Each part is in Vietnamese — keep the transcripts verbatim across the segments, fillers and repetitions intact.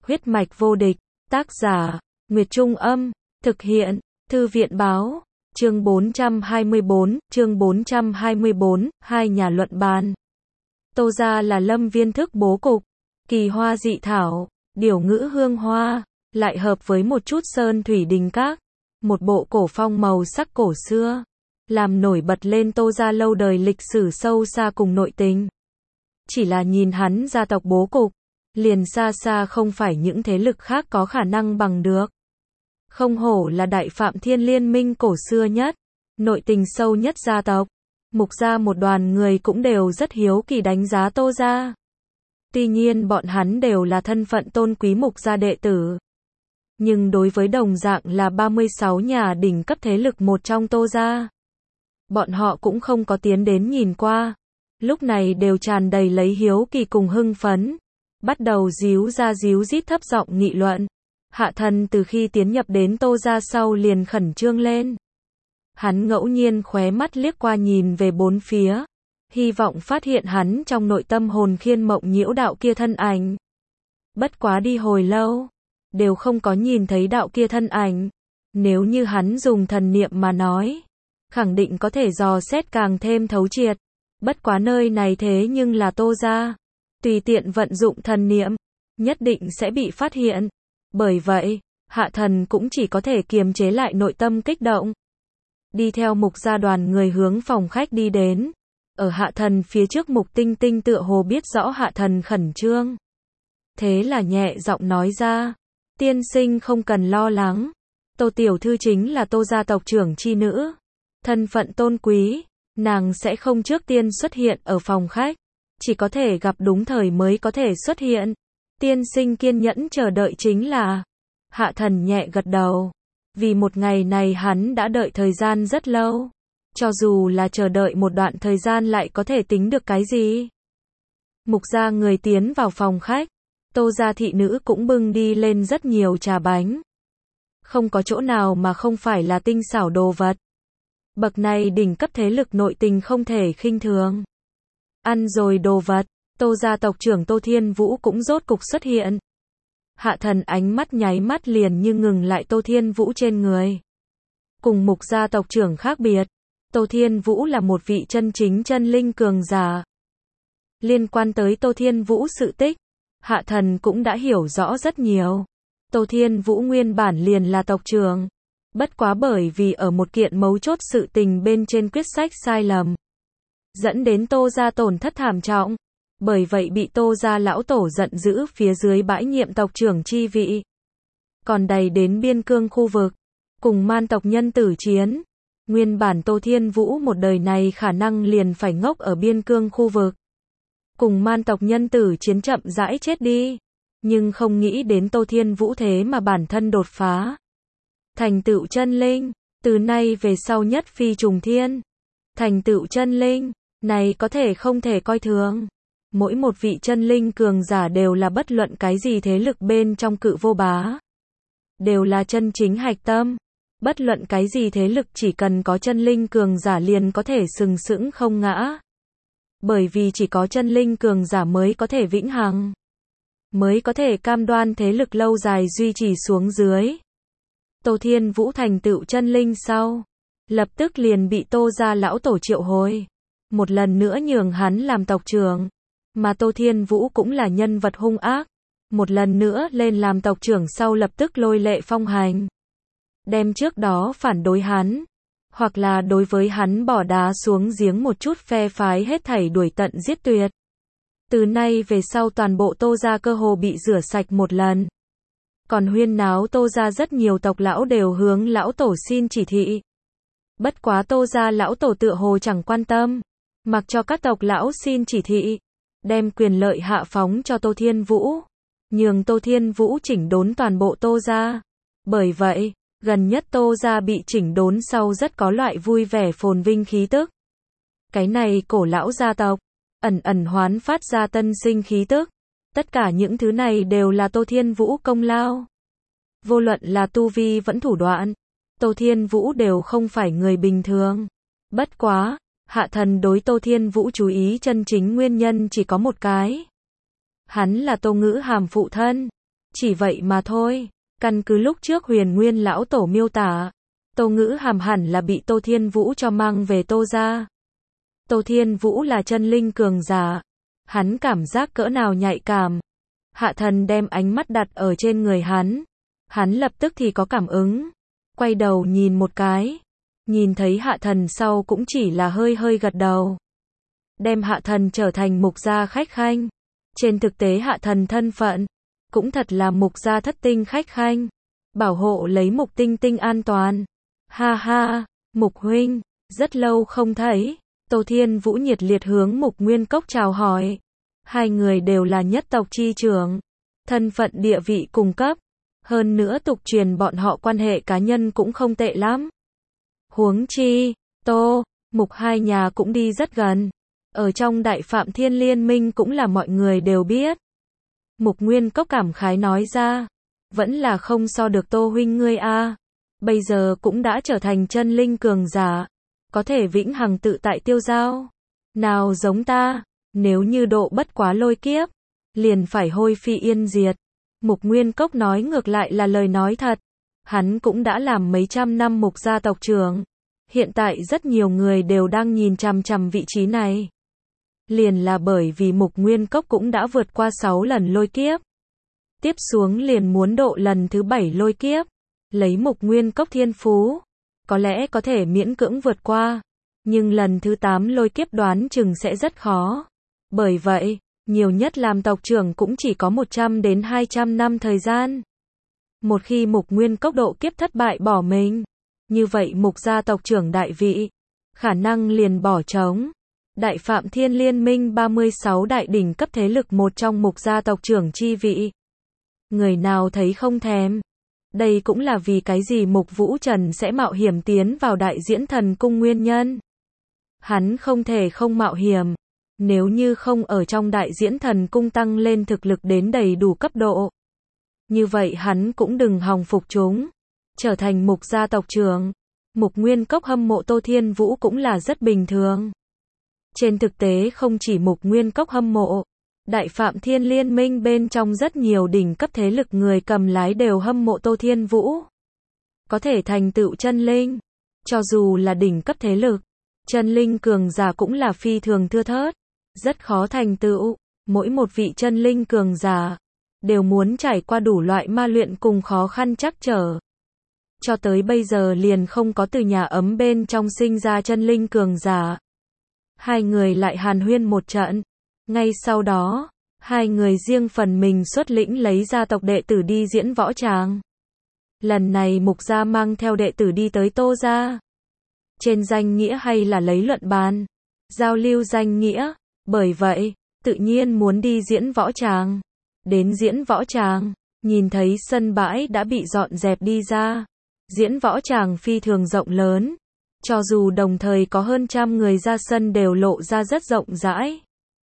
Huyết mạch vô địch, tác giả, Nguyệt Trung Âm, thực hiện, Thư viện Báo, chương bốn trăm hai mươi bốn, chương bốn trăm hai mươi bốn, hai nhà luận bàn. Tô gia là lâm viên thức bố cục, kỳ hoa dị thảo, điểu ngữ hương hoa, lại hợp với một chút sơn thủy đình các, một bộ cổ phong màu sắc cổ xưa, làm nổi bật lên Tô gia lâu đời lịch sử sâu xa cùng nội tình. Chỉ là nhìn hắn gia tộc bố cục, liền xa xa không phải những thế lực khác có khả năng bằng được. Không hổ là đại phạm thiên liên minh cổ xưa nhất, nội tình sâu nhất gia tộc. Mục gia một đoàn người cũng đều rất hiếu kỳ đánh giá Tô gia. Tuy nhiên bọn hắn đều là thân phận tôn quý mục gia đệ tử. Nhưng đối với đồng dạng là ba mươi sáu nhà đỉnh cấp thế lực một trong Tô gia, bọn họ cũng không có tiến đến nhìn qua. Lúc này đều tràn đầy lấy hiếu kỳ cùng hưng phấn. Bắt đầu díu ra díu dít thấp giọng nghị luận. Hạ Thần từ khi tiến nhập đến Tô gia sau liền khẩn trương lên. Hắn ngẫu nhiên khóe mắt liếc qua nhìn về bốn phía, hy vọng phát hiện hắn trong nội tâm hồn khiên mộng nhiễu đạo kia thân ảnh. Bất quá đi hồi lâu, đều không có nhìn thấy đạo kia thân ảnh. Nếu như hắn dùng thần niệm mà nói, khẳng định có thể dò xét càng thêm thấu triệt. Bất quá nơi này thế nhưng là Tô gia, tùy tiện vận dụng thần niệm, nhất định sẽ bị phát hiện. Bởi vậy, Hạ Thần cũng chỉ có thể kiềm chế lại nội tâm kích động. Đi theo Mục gia đoàn người hướng phòng khách đi đến. Ở Hạ Thần phía trước Mục Tinh Tinh tựa hồ biết rõ Hạ Thần khẩn trương. Thế là nhẹ giọng nói ra, tiên sinh không cần lo lắng. Tô tiểu thư chính là Tô gia tộc trưởng chi nữ. Thân phận tôn quý, nàng sẽ không trước tiên xuất hiện ở phòng khách. Chỉ có thể gặp đúng thời mới có thể xuất hiện. Tiên sinh kiên nhẫn chờ đợi chính là. Hạ Thần nhẹ gật đầu. Vì một ngày này hắn đã đợi thời gian rất lâu. Cho dù là chờ đợi một đoạn thời gian lại có thể tính được cái gì. Mục gia người tiến vào phòng khách. Tô gia thị nữ cũng bưng đi lên rất nhiều trà bánh. Không có chỗ nào mà không phải là tinh xảo đồ vật. Bậc này đỉnh cấp thế lực nội tình không thể khinh thường. Ăn rồi đồ vật, Tô gia tộc trưởng Tô Thiên Vũ cũng rốt cục xuất hiện. Hạ Thần ánh mắt nháy mắt liền như ngừng lại Tô Thiên Vũ trên người. Cùng Mục gia tộc trưởng khác biệt, Tô Thiên Vũ là một vị chân chính chân linh cường giả. Liên quan tới Tô Thiên Vũ sự tích, Hạ Thần cũng đã hiểu rõ rất nhiều. Tô Thiên Vũ nguyên bản liền là tộc trưởng. Bất quá bởi vì ở một kiện mấu chốt sự tình bên trên quyết sách sai lầm, dẫn đến Tô gia tổn thất thảm trọng. Bởi vậy bị Tô gia lão tổ giận dữ phía dưới bãi nhiệm tộc trưởng chi vị. Còn đầy đến biên cương khu vực, cùng man tộc nhân tử chiến. Nguyên bản Tô Thiên Vũ một đời này khả năng liền phải ngốc ở biên cương khu vực. Cùng man tộc nhân tử chiến chậm rãi chết đi. Nhưng không nghĩ đến Tô Thiên Vũ thế mà bản thân đột phá. Thành tựu chân linh, từ nay về sau nhất phi trùng thiên. Thành tựu chân linh, này có thể không thể coi thường. Mỗi một vị chân linh cường giả đều là bất luận cái gì thế lực bên trong cự vô bá. Đều là chân chính hạch tâm. Bất luận cái gì thế lực chỉ cần có chân linh cường giả liền có thể sừng sững không ngã. Bởi vì chỉ có chân linh cường giả mới có thể vĩnh hằng. Mới có thể cam đoan thế lực lâu dài duy trì xuống dưới. Tô Thiên Vũ thành tựu chân linh sau, lập tức liền bị Tô gia lão tổ triệu hồi. Một lần nữa nhường hắn làm tộc trưởng. Mà Tô Thiên Vũ cũng là nhân vật hung ác. Một lần nữa lên làm tộc trưởng sau lập tức lôi lệ phong hành. Đem trước đó phản đối hắn, hoặc là đối với hắn bỏ đá xuống giếng một chút phe phái hết thảy đuổi tận giết tuyệt. Từ nay về sau toàn bộ Tô gia cơ hồ bị rửa sạch một lần. Còn huyên náo Tô gia rất nhiều tộc lão đều hướng lão tổ xin chỉ thị. Bất quá Tô gia lão tổ tựa hồ chẳng quan tâm, mặc cho các tộc lão xin chỉ thị, đem quyền lợi hạ phóng cho Tô Thiên Vũ, nhường Tô Thiên Vũ chỉnh đốn toàn bộ Tô gia. Bởi vậy, gần nhất Tô gia bị chỉnh đốn sau rất có loại vui vẻ phồn vinh khí tức. Cái này cổ lão gia tộc, ẩn ẩn hoán phát ra tân sinh khí tức. Tất cả những thứ này đều là Tô Thiên Vũ công lao. Vô luận là tu vi vẫn thủ đoạn, Tô Thiên Vũ đều không phải người bình thường. Bất quá, Hạ Thần đối Tô Thiên Vũ chú ý chân chính nguyên nhân chỉ có một cái. Hắn là Tô Ngữ Hàm phụ thân. Chỉ vậy mà thôi. Căn cứ lúc trước Huyền Nguyên lão tổ miêu tả, Tô Ngữ Hàm hẳn là bị Tô Thiên Vũ cho mang về Tô gia. Tô Thiên Vũ là chân linh cường giả, hắn cảm giác cỡ nào nhạy cảm. Hạ Thần đem ánh mắt đặt ở trên người hắn, hắn lập tức thì có cảm ứng, quay đầu nhìn một cái, nhìn thấy Hạ Thần sau cũng chỉ là hơi hơi gật đầu. Đem Hạ Thần trở thành Mục gia khách khanh. Trên thực tế Hạ Thần thân phận cũng thật là Mục gia thất tinh khách khanh, bảo hộ lấy Mục Tinh Tinh an toàn. Ha ha, Mục huynh, rất lâu không thấy. Tô Thiên Vũ nhiệt liệt hướng Mục Nguyên Cốc chào hỏi. Hai người đều là nhất tộc chi trưởng, thân phận địa vị cùng cấp, hơn nữa tục truyền bọn họ quan hệ cá nhân cũng không tệ lắm. Huống chi, Tô, Mục hai nhà cũng đi rất gần, ở trong Đại Phạm Thiên Liên Minh cũng là mọi người đều biết. Mục Nguyên Cốc cảm khái nói ra, vẫn là không so được Tô huynh ngươi a, bây giờ cũng đã trở thành chân linh cường giả, có thể vĩnh hằng tự tại tiêu giao. Nào giống ta, nếu như độ bất quá lôi kiếp, liền phải hôi phi yên diệt. Mục Nguyên Cốc nói ngược lại là lời nói thật, hắn cũng đã làm mấy trăm năm Mục gia tộc trưởng, hiện tại rất nhiều người đều đang nhìn chằm chằm vị trí này. Liền là bởi vì Mục Nguyên Cốc cũng đã vượt qua sáu lần lôi kiếp, tiếp xuống liền muốn độ lần thứ bảy lôi kiếp, lấy Mục Nguyên Cốc thiên phú, có lẽ có thể miễn cưỡng vượt qua, nhưng lần thứ tám lôi kiếp đoán chừng sẽ rất khó. Bởi vậy, nhiều nhất làm tộc trưởng cũng chỉ có một trăm đến hai trăm năm thời gian. Một khi Mục Nguyên Cốc độ kiếp thất bại bỏ mình, như vậy Mục gia tộc trưởng đại vị, khả năng liền bỏ trống. Đại Phạm Thiên Liên Minh ba mươi sáu đại đỉnh cấp thế lực một trong Mục gia tộc trưởng chi vị. Người nào thấy không thèm. Đây cũng là vì cái gì Mục Vũ Trần sẽ mạo hiểm tiến vào Đại Diễn Thần Cung nguyên nhân. Hắn không thể không mạo hiểm. Nếu như không ở trong Đại Diễn Thần Cung tăng lên thực lực đến đầy đủ cấp độ, như vậy hắn cũng đừng hòng phục chúng, trở thành Mục gia tộc trưởng. Mục Nguyên Cốc hâm mộ Tô Thiên Vũ cũng là rất bình thường. Trên thực tế không chỉ Mục Nguyên Cốc hâm mộ, Đại Phạm Thiên Liên Minh bên trong rất nhiều đỉnh cấp thế lực người cầm lái đều hâm mộ Tô Thiên Vũ. Có thể thành tựu chân linh, cho dù là đỉnh cấp thế lực, chân linh cường giả cũng là phi thường thưa thớt, rất khó thành tựu. Mỗi một vị chân linh cường giả đều muốn trải qua đủ loại ma luyện cùng khó khăn trắc trở. Cho tới bây giờ liền không có từ nhà ấm bên trong sinh ra chân linh cường giả. Hai người lại hàn huyên một trận. Ngay sau đó, hai người riêng phần mình xuất lĩnh lấy gia tộc đệ tử đi diễn võ tràng. Lần này Mục gia mang theo đệ tử đi tới Tô gia. Trên danh nghĩa hay là lấy luận bàn, giao lưu danh nghĩa, bởi vậy, tự nhiên muốn đi diễn võ tràng. Đến diễn võ tràng, nhìn thấy sân bãi đã bị dọn dẹp đi ra. Diễn võ tràng phi thường rộng lớn, cho dù đồng thời có hơn trăm người ra sân đều lộ ra rất rộng rãi.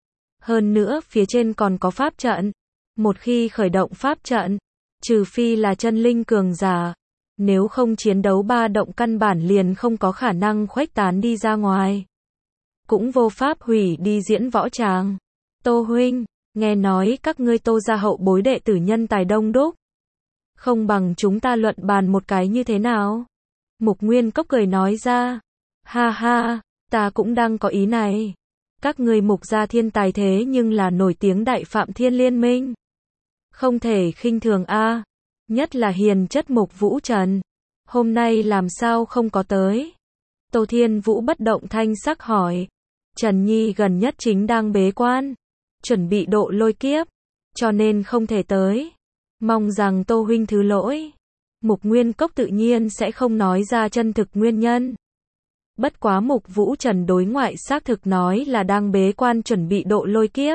Hơn nữa phía trên còn có pháp trận. Một khi khởi động pháp trận, trừ phi là chân linh cường giả, nếu không chiến đấu ba động căn bản liền không có khả năng khuếch tán đi ra ngoài. Cũng vô pháp hủy đi diễn võ tràng. Tô huynh, nghe nói các ngươi Tô gia hậu bối đệ tử nhân tài đông đúc. Không bằng chúng ta luận bàn một cái như thế nào? Mục Nguyên Cốc cười nói ra. Ha ha, ta cũng đang có ý này. Các ngươi Mục gia thiên tài thế nhưng là nổi tiếng Đại Phạm Thiên Liên Minh. Không thể khinh thường a, nhất là hiền chất Mục Vũ Trần. Hôm nay làm sao không có tới? Tô Thiên Vũ bất động thanh sắc hỏi. Trần Nhi gần nhất chính đang bế quan, chuẩn bị độ lôi kiếp, cho nên không thể tới. Mong rằng Tô huynh thứ lỗi. Mục Nguyên Cốc tự nhiên sẽ không nói ra chân thực nguyên nhân. Bất quá Mục Vũ Trần đối ngoại xác thực nói là đang bế quan chuẩn bị độ lôi kiếp.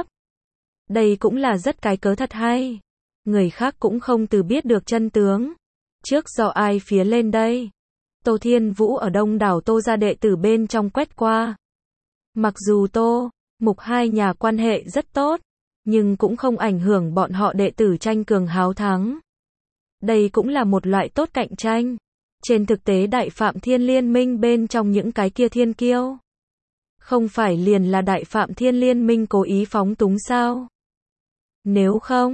Đây cũng là rất cái cớ thật hay. Người khác cũng không từ biết được chân tướng. Trước do ai phía lên đây? Tô Thiên Vũ ở đông đảo Tô gia đệ tử bên trong quét qua. Mặc dù Tô, Mục hai nhà quan hệ rất tốt, nhưng cũng không ảnh hưởng bọn họ đệ tử tranh cường háo thắng. Đây cũng là một loại tốt cạnh tranh. Trên thực tế Đại Phạm Thiên Liên Minh bên trong những cái kia thiên kiêu, không phải liền là Đại Phạm Thiên Liên Minh cố ý phóng túng sao? Nếu không,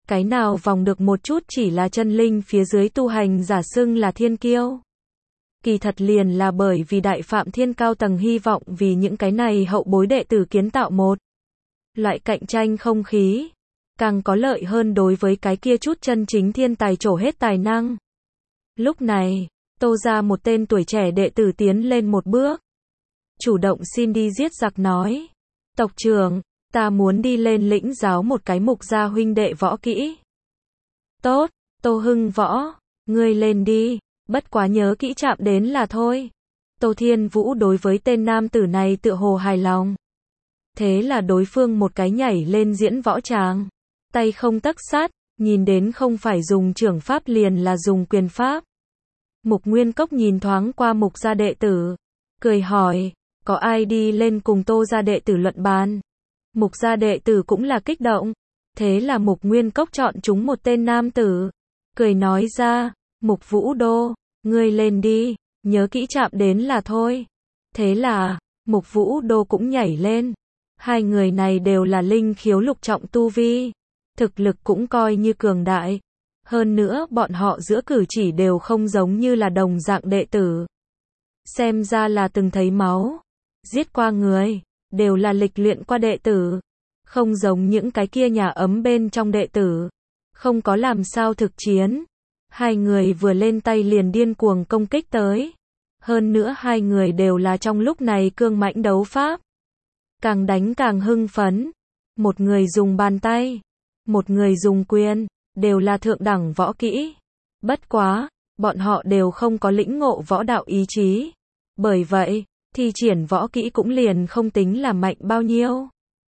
Cái nào vòng được một chút chỉ là chân linh phía dưới tu hành giả xưng là thiên kiêu. Kỳ thật liền là bởi vì Đại Phạm Thiên cao tầng hy vọng vì những cái này hậu bối đệ tử kiến tạo một loại cạnh tranh không khí, càng có lợi hơn đối với cái kia chút chân chính thiên tài trổ hết tài năng. Lúc này, Tô ra một tên tuổi trẻ đệ tử tiến lên một bước, chủ động xin đi giết giặc nói: "Tộc trưởng, ta muốn đi lên lĩnh giáo một cái Mục gia huynh đệ võ kỹ." "Tốt, Tô Hưng Võ, ngươi lên đi, bất quá nhớ kỹ chạm đến là thôi." Tô Thiên Vũ đối với tên nam tử này tựa hồ hài lòng. Thế là đối phương một cái nhảy lên diễn võ tràng, tay không tấc sát, nhìn đến không phải dùng trưởng pháp liền là dùng quyền pháp. Mục Nguyên Cốc nhìn thoáng qua Mục gia đệ tử, cười hỏi: "Có ai đi lên cùng Tô gia đệ tử luận bàn?" Mục gia đệ tử cũng là kích động, thế là Mục Nguyên Cốc chọn chúng một tên nam tử, cười nói ra: "Mục Vũ Đô, ngươi lên đi, nhớ kỹ chạm đến là thôi." Thế là, Mục Vũ Đô cũng nhảy lên. Hai người này đều là linh khiếu lục trọng tu vi, thực lực cũng coi như cường đại. Hơn nữa bọn họ giữa cử chỉ đều không giống như là đồng dạng đệ tử. Xem ra là từng thấy máu, giết qua người, đều là lịch luyện qua đệ tử. Không giống những cái kia nhà ấm bên trong đệ tử, không có làm sao thực chiến. Hai người vừa lên tay liền điên cuồng công kích tới. Hơn nữa hai người đều là trong lúc này cương mãnh đấu pháp. Càng đánh càng hưng phấn. Một người dùng bàn tay, một người dùng quyền, đều là thượng đẳng võ kỹ. Bất quá, bọn họ đều không có lĩnh ngộ võ đạo ý chí. Bởi vậy, thi triển võ kỹ cũng liền không tính là mạnh bao nhiêu.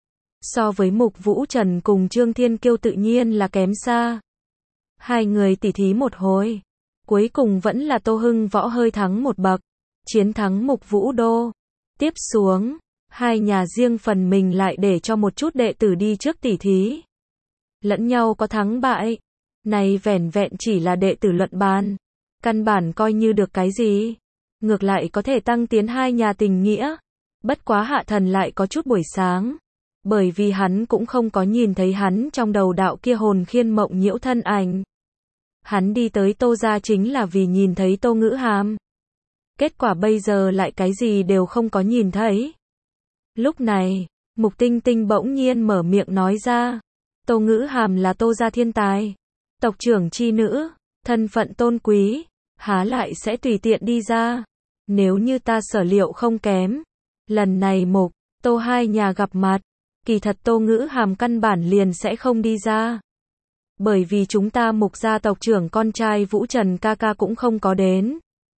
So với Mục Vũ Trần cùng Trương Thiên Kiêu tự nhiên là kém xa. Hai người tỉ thí một hồi, cuối cùng vẫn là Tô Hưng Võ hơi thắng một bậc, chiến thắng Mục Vũ Đô. Tiếp xuống, hai nhà riêng phần mình lại để cho một chút đệ tử đi trước tỉ thí. Lẫn nhau có thắng bại, này vẻn vẹn chỉ là đệ tử luận bàn, căn bản coi như được cái gì. Ngược lại có thể tăng tiến hai nhà tình nghĩa. Bất quá Hạ Thần lại có chút buổi sáng, bởi vì hắn cũng không có nhìn thấy hắn trong đầu đạo kia hồn khiên mộng nhiễu thân ảnh. Hắn đi tới Tô gia chính là vì nhìn thấy Tô Ngữ Hàm. Kết quả bây giờ lại cái gì đều không có nhìn thấy. Lúc này, Mục Tinh Tinh bỗng nhiên mở miệng nói ra: "Tô Ngữ Hàm là Tô gia thiên tài, tộc trưởng chi nữ, thân phận tôn quý, há lại sẽ tùy tiện đi ra. Nếu như ta sở liệu không kém, lần này Mục, Tô hai nhà gặp mặt, kỳ thật Tô Ngữ Hàm căn bản liền sẽ không đi ra. Bởi vì chúng ta Mục gia tộc trưởng con trai Vũ Trần ca ca cũng không có đến."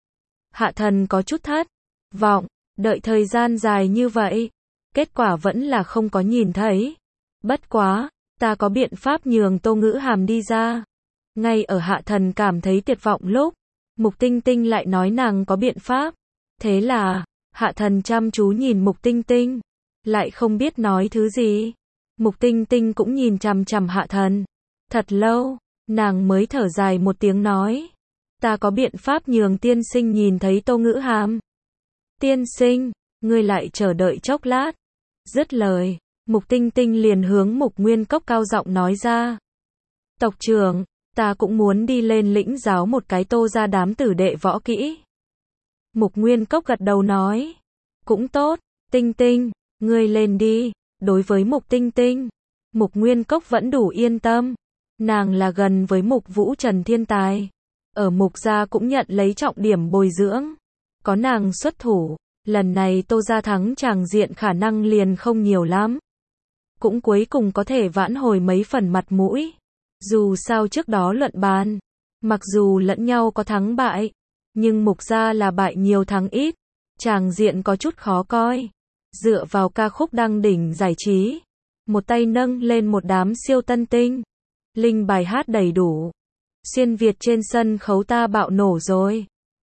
Hạ Thần có chút thất vọng, đợi thời gian dài như vậy, kết quả vẫn là không có nhìn thấy. Bất quá, ta có biện pháp nhường Tô Ngữ Hàm đi ra. Ngay ở Hạ Thần cảm thấy tuyệt vọng lúc, Mục Tinh Tinh lại nói nàng có biện pháp. Thế là, Hạ Thần chăm chú nhìn Mục Tinh Tinh, lại không biết nói thứ gì. Mục Tinh Tinh cũng nhìn chằm chằm Hạ Thần. Thật lâu, nàng mới thở dài một tiếng nói: "Ta có biện pháp nhường tiên sinh nhìn thấy Tô Ngữ Hàm." "Tiên sinh, ngươi lại chờ đợi chốc lát." Dứt lời, Mục Tinh Tinh liền hướng Mục Nguyên Cốc cao giọng nói ra: "Tộc trưởng, ta cũng muốn đi lên lĩnh giáo một cái Tô gia đám tử đệ võ kỹ." Mục Nguyên Cốc gật đầu nói: "Cũng tốt, Tinh Tinh, ngươi lên đi." Đối với Mục Tinh Tinh, Mục Nguyên Cốc vẫn đủ yên tâm. Nàng là gần với Mục Vũ Trần thiên tài, ở Mục gia cũng nhận lấy trọng điểm bồi dưỡng. Có nàng xuất thủ, lần này Tô gia thắng tràng diện khả năng liền không nhiều lắm. Cũng cuối cùng có thể vãn hồi mấy phần mặt mũi. Dù sao trước đó luận bàn, mặc dù lẫn nhau có thắng bại, nhưng Mục gia là bại nhiều thắng ít, tràng diện có chút khó coi. Dựa vào ca khúc đăng đỉnh giải trí, một tay nâng lên một đám siêu tân tinh, linh bài hát đầy đủ, xuyên Việt trên sân khấu ta bạo nổ rồi.